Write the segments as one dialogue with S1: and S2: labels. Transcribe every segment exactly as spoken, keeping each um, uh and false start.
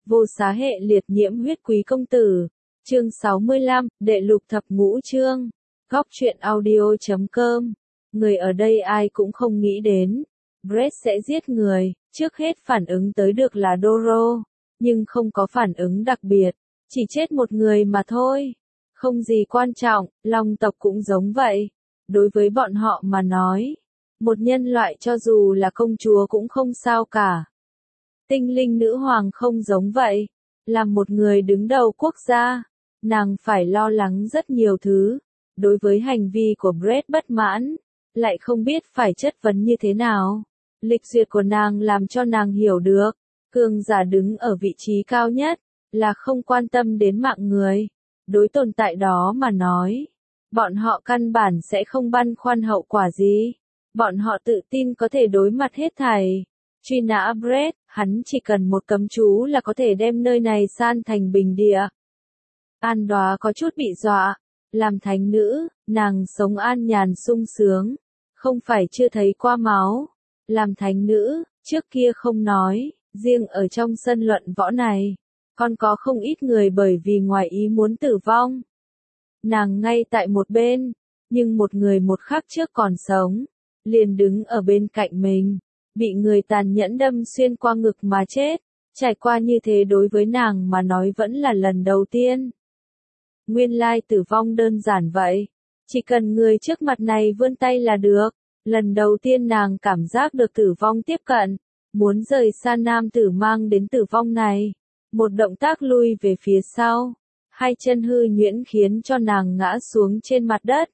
S1: Vô xá hệ liệt nhiễm huyết quý công tử. Chương sáu mươi lăm, đệ lục thập ngũ chương. Góc truyện audio chấm com. Người ở đây ai cũng không nghĩ đến. Brett sẽ giết người, trước hết phản ứng tới được là Doro. Nhưng không có phản ứng đặc biệt. Chỉ chết một người mà thôi. Không gì quan trọng, Long tộc cũng giống vậy. Đối với bọn họ mà nói. Một nhân loại cho dù là công chúa cũng không sao cả. Tinh linh nữ hoàng không giống vậy. Là một người đứng đầu quốc gia. Nàng phải lo lắng rất nhiều thứ. Đối với hành vi của Brett bất mãn. Lại không biết phải chất vấn như thế nào. Lịch duyệt của nàng làm cho nàng hiểu được. Cường giả đứng ở vị trí cao nhất. Là không quan tâm đến mạng người. Đối tồn tại đó mà nói. Bọn họ căn bản sẽ không băn khoăn hậu quả gì. Bọn họ tự tin có thể đối mặt hết thảy. Truy nã Brett, hắn chỉ cần một cấm chú là có thể đem nơi này san thành bình địa. An Đoá có chút bị dọa. Làm thánh nữ, nàng sống an nhàn sung sướng. Không phải chưa thấy qua máu. Làm thánh nữ, trước kia không nói, riêng ở trong sân luận võ này. Còn có không ít người bởi vì ngoài ý muốn tử vong. Nàng ngay tại một bên, nhưng một người một khắc trước còn sống. Liền đứng ở bên cạnh mình. Bị người tàn nhẫn đâm xuyên qua ngực mà chết. Trải qua như thế đối với nàng mà nói vẫn là lần đầu tiên. Nguyên lai tử vong đơn giản vậy. Chỉ cần người trước mặt này vươn tay là được. Lần đầu tiên nàng cảm giác được tử vong tiếp cận. Muốn rời xa nam tử mang đến tử vong này. Một động tác lui về phía sau. Hai chân hư nhuyễn khiến cho nàng ngã xuống trên mặt đất.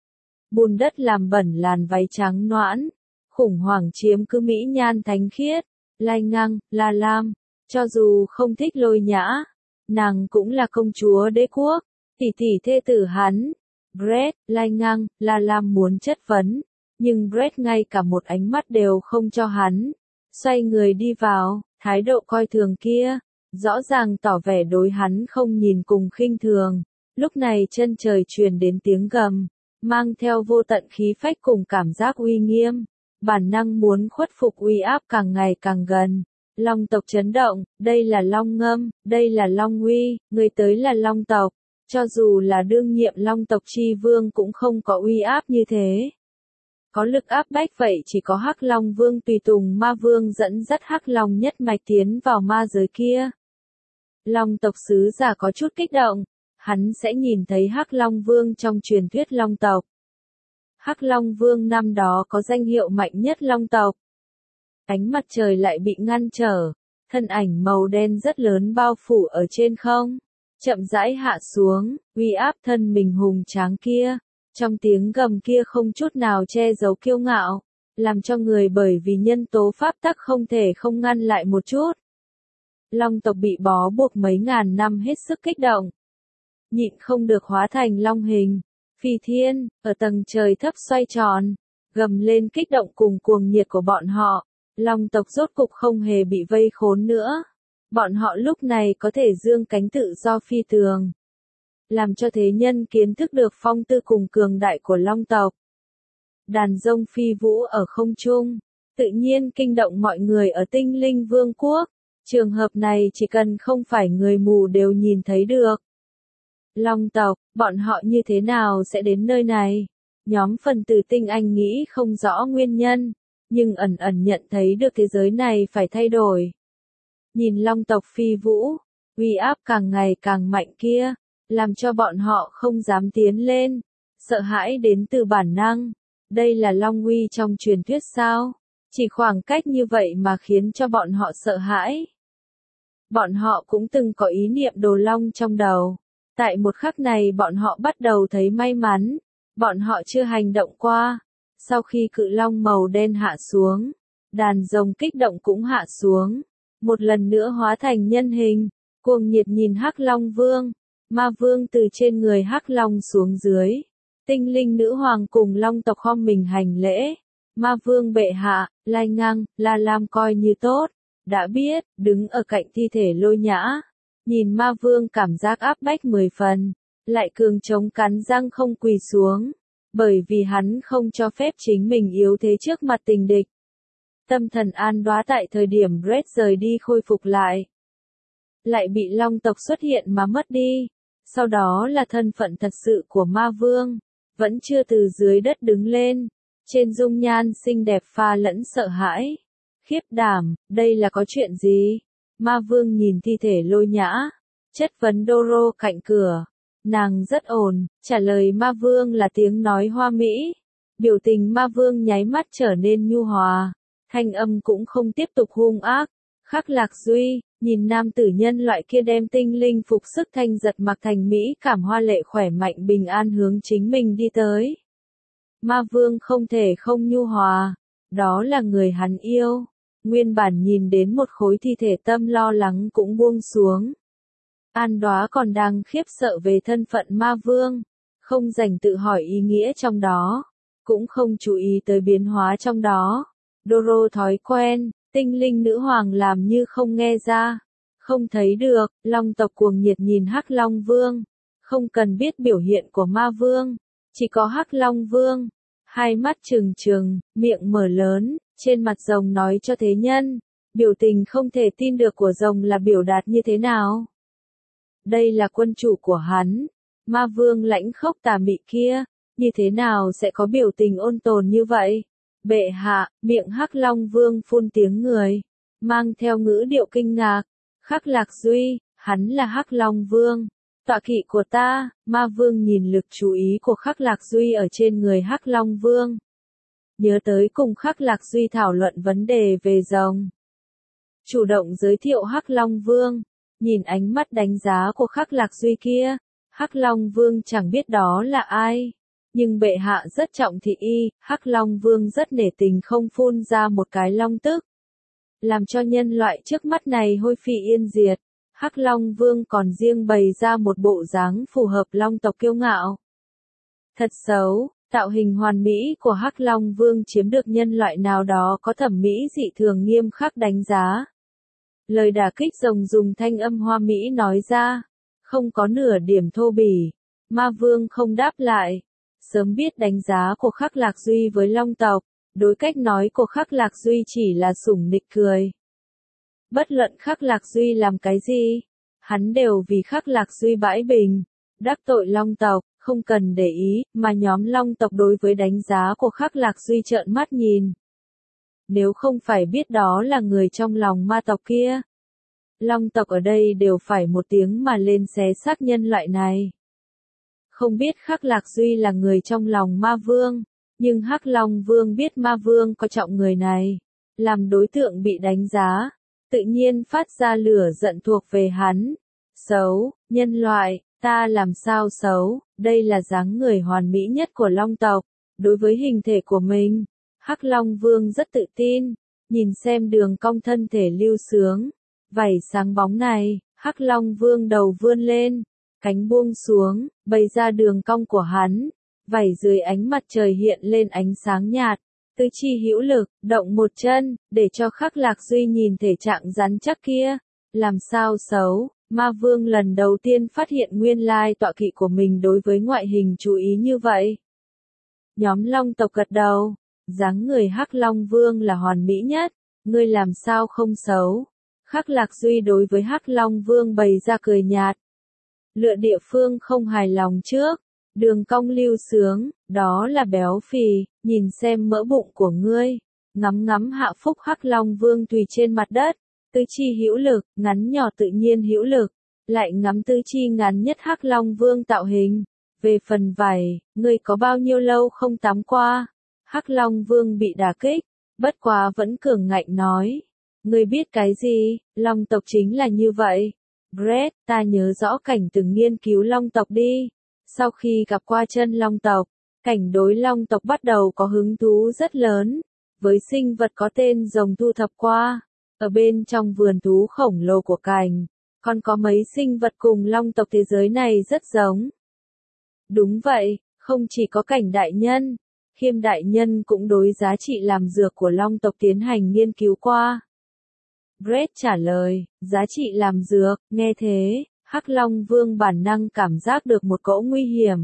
S1: Bùn đất làm bẩn làn váy trắng noãn. Khủng hoảng chiếm cứ mỹ nhan thánh khiết. Lai Ngang, La Lam. Cho dù không thích Lôi Nhã. Nàng cũng là công chúa đế quốc. Tỷ tỷ thê tử hắn. Brett, Lai Ngang, La Lam muốn chất vấn. Nhưng Brett ngay cả một ánh mắt đều không cho hắn. Xoay người đi vào, thái độ coi thường kia. Rõ ràng tỏ vẻ đối hắn không nhìn cùng khinh thường. Lúc này chân trời truyền đến tiếng gầm. Mang theo vô tận khí phách cùng cảm giác uy nghiêm. Bản năng muốn khuất phục uy áp càng ngày càng gần. Long tộc chấn động, đây là Long Ngâm, đây là Long Uy, người tới là Long tộc. Cho dù là đương nhiệm Long tộc chi vương cũng không có uy áp như thế. Có lực áp bách vậy chỉ có Hắc Long Vương tùy tùng ma vương dẫn dắt Hắc Long nhất mạch tiến vào ma giới kia. Long tộc sứ giả có chút kích động. Hắn sẽ nhìn thấy Hắc Long Vương trong truyền thuyết Long tộc. Hắc Long Vương năm đó có danh hiệu mạnh nhất Long tộc. Ánh mặt trời lại bị ngăn trở. Thân ảnh màu đen rất lớn bao phủ ở trên không. Chậm rãi hạ xuống, uy áp thân mình hùng tráng kia. Trong tiếng gầm kia không chút nào che giấu kiêu ngạo. Làm cho người bởi vì nhân tố pháp tắc không thể không ngăn lại một chút. Long tộc bị bó buộc mấy ngàn năm hết sức kích động. Nhịn không được hóa thành long hình. Phi thiên, ở tầng trời thấp xoay tròn. Gầm lên kích động cùng cuồng nhiệt của bọn họ. Long tộc rốt cục không hề bị vây khốn nữa. Bọn họ lúc này có thể dương cánh tự do phi tường. Làm cho thế nhân kiến thức được phong tư cùng cường đại của Long tộc. Đàn rông phi vũ ở không trung. Tự nhiên kinh động mọi người ở tinh linh vương quốc. Trường hợp này chỉ cần không phải người mù đều nhìn thấy được. Long tộc, bọn họ như thế nào sẽ đến nơi này? Nhóm phần tử tinh anh nghĩ không rõ nguyên nhân, nhưng ẩn ẩn nhận thấy được thế giới này phải thay đổi. Nhìn Long tộc phi vũ, uy áp càng ngày càng mạnh kia, làm cho bọn họ không dám tiến lên, sợ hãi đến từ bản năng. Đây là Long uy trong truyền thuyết sao? Chỉ khoảng cách như vậy mà khiến cho bọn họ sợ hãi. Bọn họ cũng từng có ý niệm đồ long trong đầu. Tại một khắc này bọn họ bắt đầu thấy may mắn. Bọn họ chưa hành động qua. Sau khi cự long màu đen hạ xuống, đàn rồng kích động cũng hạ xuống. Một lần nữa hóa thành nhân hình, cuồng nhiệt nhìn Hắc Long Vương. Ma Vương từ trên người Hắc Long xuống dưới. Tinh linh nữ hoàng cùng Long tộc khom mình hành lễ. Ma Vương bệ hạ, Lai Ngang, La Lam coi như tốt. Đã biết, đứng ở cạnh thi thể Lôi Nhã. Nhìn Ma Vương cảm giác áp bách mười phần. Lại cường chống cắn răng không quỳ xuống. Bởi vì hắn không cho phép chính mình yếu thế trước mặt tình địch. Tâm thần An Đoá tại thời điểm Brett rời đi khôi phục lại. lại bị long tộc xuất hiện mà mất đi. Sau đó là thân phận thật sự của ma vương, vẫn chưa từ dưới đất đứng lên, trên dung nhan xinh đẹp pha lẫn sợ hãi. Khiếp đảm, đây là có chuyện gì? Ma vương nhìn thi thể Lôi Nhã, chất vấn Doro cạnh cửa. Nàng rất ổn, trả lời ma vương là tiếng nói hoa mỹ. Biểu tình ma vương nháy mắt trở nên nhu hòa, thanh âm cũng không tiếp tục hung ác. Khắc Lạc Duy, nhìn nam tử nhân loại kia đem tinh linh phục sức thanh giật mặc thành mỹ cảm hoa lệ khỏe mạnh bình an hướng chính mình đi tới. Ma vương không thể không nhu hòa, đó là người hắn yêu. Nguyên bản nhìn đến một khối thi thể tâm lo lắng cũng buông xuống. An Đóa còn đang khiếp sợ về thân phận ma vương, không dành tự hỏi ý nghĩa trong đó, cũng không chú ý tới biến hóa trong đó. Doro thói quen, tinh linh nữ hoàng làm như không nghe ra, không thấy được. Long tộc cuồng nhiệt nhìn Hắc Long Vương, không cần biết biểu hiện của ma vương, chỉ có Hắc Long Vương, hai mắt trừng trừng, miệng mở lớn, trên mặt rồng nói cho thế nhân, biểu tình không thể tin được của rồng là biểu đạt như thế nào. Đây là quân chủ của hắn, ma vương lãnh khốc tà mị kia, như thế nào sẽ có biểu tình ôn tồn như vậy? Bệ hạ, miệng Hắc Long Vương phun tiếng người, mang theo ngữ điệu kinh ngạc. Khắc Lạc Duy, hắn là Hắc Long Vương, tọa kỵ của ta. Ma vương nhìn lực chú ý của Khắc Lạc Duy ở trên người Hắc Long Vương, nhớ tới cùng Khắc Lạc Duy thảo luận vấn đề về rồng, chủ động giới thiệu Hắc Long Vương. Nhìn ánh mắt đánh giá của Khắc Lạc Duy kia, Hắc Long Vương chẳng biết đó là ai, nhưng bệ hạ rất trọng thị y. Hắc Long Vương rất nể tình không phun ra một cái long tức, làm cho nhân loại trước mắt này hôi phi yên diệt. Hắc Long Vương còn riêng bày ra một bộ dáng phù hợp long tộc kiêu ngạo. Thật xấu, tạo hình hoàn mỹ của Hắc Long Vương chiếm được nhân loại nào đó có thẩm mỹ dị thường nghiêm khắc đánh giá. Lời đả kích rồng dùng thanh âm hoa mỹ nói ra, không có nửa điểm thô bỉ. Ma vương không đáp lại, sớm biết đánh giá của Khắc Lạc Duy với long tộc, đối cách nói của Khắc Lạc Duy chỉ là sủng nịch cười. Bất luận Khắc Lạc Duy làm cái gì, hắn đều vì Khắc Lạc Duy bãi bình, đắc tội long tộc, không cần để ý, mà nhóm long tộc đối với đánh giá của Khắc Lạc Duy trợn mắt nhìn. Nếu không phải biết đó là người trong lòng ma tộc kia, long tộc ở đây đều phải một tiếng mà lên xé xác nhân loại này. Không biết Khắc Lạc Duy là người trong lòng ma vương, nhưng Hắc Long Vương biết ma vương có trọng người này, làm đối tượng bị đánh giá, tự nhiên phát ra lửa giận thuộc về hắn. Xấu, nhân loại, ta làm sao xấu, đây là dáng người hoàn mỹ nhất của long tộc, đối với hình thể của mình. Hắc Long Vương rất tự tin, nhìn xem đường cong thân thể lưu sướng, vảy sáng bóng này. Hắc Long Vương đầu vươn lên, cánh buông xuống, bày ra đường cong của hắn, vảy dưới ánh mặt trời hiện lên ánh sáng nhạt, tứ chi hữu lực, động một chân, để cho Khắc Lạc Duy nhìn thể trạng rắn chắc kia, làm sao xấu. Ma vương lần đầu tiên phát hiện nguyên lai tọa kỵ của mình đối với ngoại hình chú ý như vậy. Nhóm long tộc gật đầu, dáng người Hắc Long Vương là hoàn mỹ nhất, ngươi làm sao không xấu. Khắc Lạc Duy đối với Hắc Long Vương bày ra cười nhạt. Lựa địa phương không hài lòng trước, đường cong lưu sướng, đó là béo phì, nhìn xem mỡ bụng của ngươi. Ngắm ngắm hạ phúc Hắc Long Vương tùy trên mặt đất, tứ chi hữu lực, ngắn nhỏ tự nhiên hữu lực, lại ngắm tứ chi ngắn nhất Hắc Long Vương tạo hình. Về phần vảy, ngươi có bao nhiêu lâu không tắm qua? Hắc Long Vương bị đả kích, bất quá vẫn cường ngạnh nói. Ngươi biết cái gì, long tộc chính là như vậy. Brett, ta nhớ rõ Cảnh từng nghiên cứu long tộc đi. Sau khi gặp qua chân long tộc, Cảnh đối long tộc bắt đầu có hứng thú rất lớn. Với sinh vật có tên rồng thu thập qua, ở bên trong vườn thú khổng lồ của Cảnh, còn có mấy sinh vật cùng long tộc thế giới này rất giống. Đúng vậy, không chỉ có Cảnh đại nhân, Khiêm đại nhân cũng đối giá trị làm dược của long tộc tiến hành nghiên cứu qua. Brett trả lời, giá trị làm dược, nghe thế, Hắc Long Vương bản năng cảm giác được một cỗ nguy hiểm.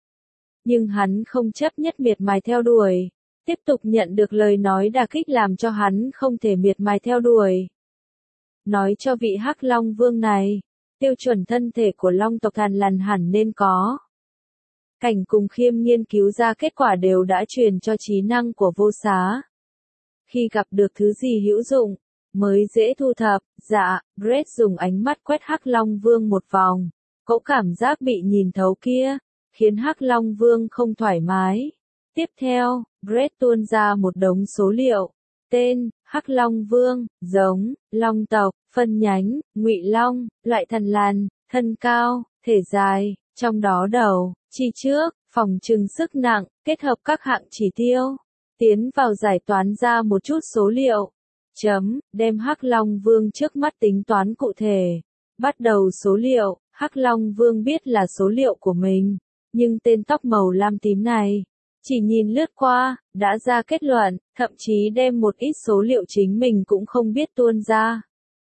S1: Nhưng hắn không chấp nhất miệt mài theo đuổi, tiếp tục nhận được lời nói đả kích làm cho hắn không thể miệt mài theo đuổi. nói cho vị Hắc Long Vương này, tiêu chuẩn thân thể của Long tộc Thằn Lằn hẳn nên có. Cảnh cùng Khiêm nghiên cứu ra kết quả đều đã truyền cho trí năng của vô xá. Khi gặp được thứ gì hữu dụng, mới dễ thu thập, dạ, Brett dùng ánh mắt quét Hắc Long Vương một vòng. Cậu cảm giác bị nhìn thấu kia, khiến Hắc Long Vương không thoải mái. Tiếp theo, Brett tuôn ra một đống số liệu. Tên, Hắc Long Vương, giống, Long tộc, phân nhánh, Ngụy Long, loại Thằn Lằn, thân cao, thể dài, trong đó đầu, chi trước, phòng trừng sức nặng, kết hợp các hạng chỉ tiêu. Tiến vào giải toán ra một chút số liệu. Chấm, đem Hắc Long Vương trước mắt tính toán cụ thể. Bắt đầu số liệu, Hắc Long Vương biết là số liệu của mình, nhưng tên tóc màu lam tím này, chỉ nhìn lướt qua, đã ra kết luận, thậm chí đem một ít số liệu chính mình cũng không biết tuôn ra.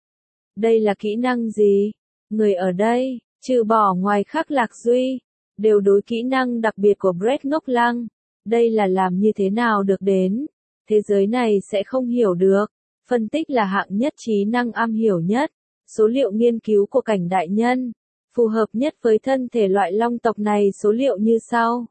S1: Đây là kỹ năng gì? Người ở đây, trừ bỏ ngoài Khắc Lạc Duy, đều đối kỹ năng đặc biệt của Brett ngốc lăng. Đây là làm như thế nào được đến? Thế giới này sẽ không hiểu được. Phân tích là hạng nhất trí năng am hiểu nhất. Số liệu nghiên cứu của Cảnh đại nhân, phù hợp nhất với thân thể loại long tộc này số liệu như sau.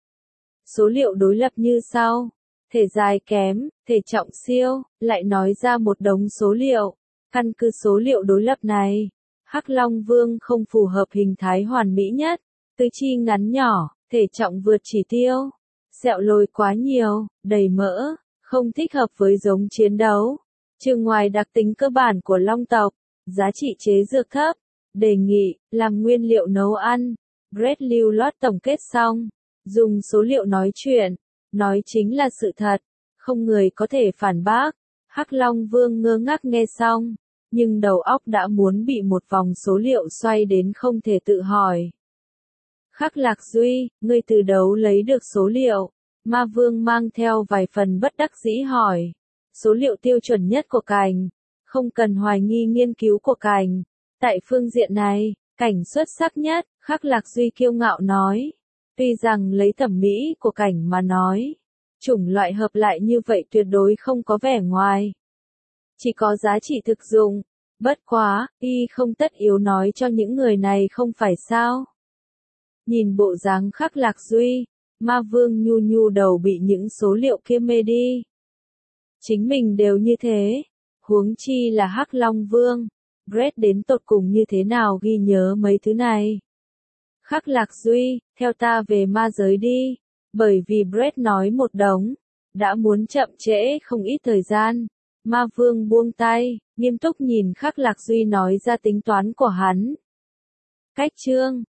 S1: Số liệu đối lập như sau. Thể dài kém, thể trọng siêu, lại nói ra một đống số liệu. Căn cứ số liệu đối lập này, Hắc Long Vương không phù hợp hình thái hoàn mỹ nhất. Tứ chi ngắn nhỏ, thể trọng vượt chỉ tiêu. Sẹo lồi quá nhiều, đầy mỡ, không thích hợp với giống chiến đấu. Trừ ngoài đặc tính cơ bản của long tộc, giá trị chế dược thấp. Đề nghị, làm nguyên liệu nấu ăn. Brett lưu loát tổng kết xong. Dùng số liệu nói chuyện. Nói chính là sự thật. Không người có thể phản bác. Hắc Long Vương ngơ ngác nghe xong. Nhưng đầu óc đã muốn bị một vòng số liệu xoay đến không thể tự hỏi. Khắc Lạc Duy, ngươi từ đâu lấy được số liệu? Ma Vương mang theo vài phần bất đắc dĩ hỏi. Số liệu tiêu chuẩn nhất của Cảnh. Không cần hoài nghi nghiên cứu của Cảnh. Tại phương diện này, Cảnh xuất sắc nhất, Khắc Lạc Duy kiêu ngạo nói. Tuy rằng lấy thẩm mỹ của Cảnh mà nói, chủng loại hợp lại như vậy tuyệt đối không có vẻ ngoài. Chỉ có giá trị thực dụng. Bất quá, y không tất yếu nói cho những người này không phải sao. Nhìn bộ dáng Khắc Lạc Duy, Ma Vương nhu nhu đầu bị những số liệu kia mê đi. Chính mình đều như thế, huống chi là Hắc Long Vương. Brett đến tột cùng như thế nào ghi nhớ mấy thứ này? Khắc Lạc Duy, theo ta về ma giới đi. Bởi vì Brett nói một đống, đã muốn chậm trễ không ít thời gian. Ma Vương buông tay, nghiêm túc nhìn Khắc Lạc Duy nói ra tính toán của hắn. Cách chương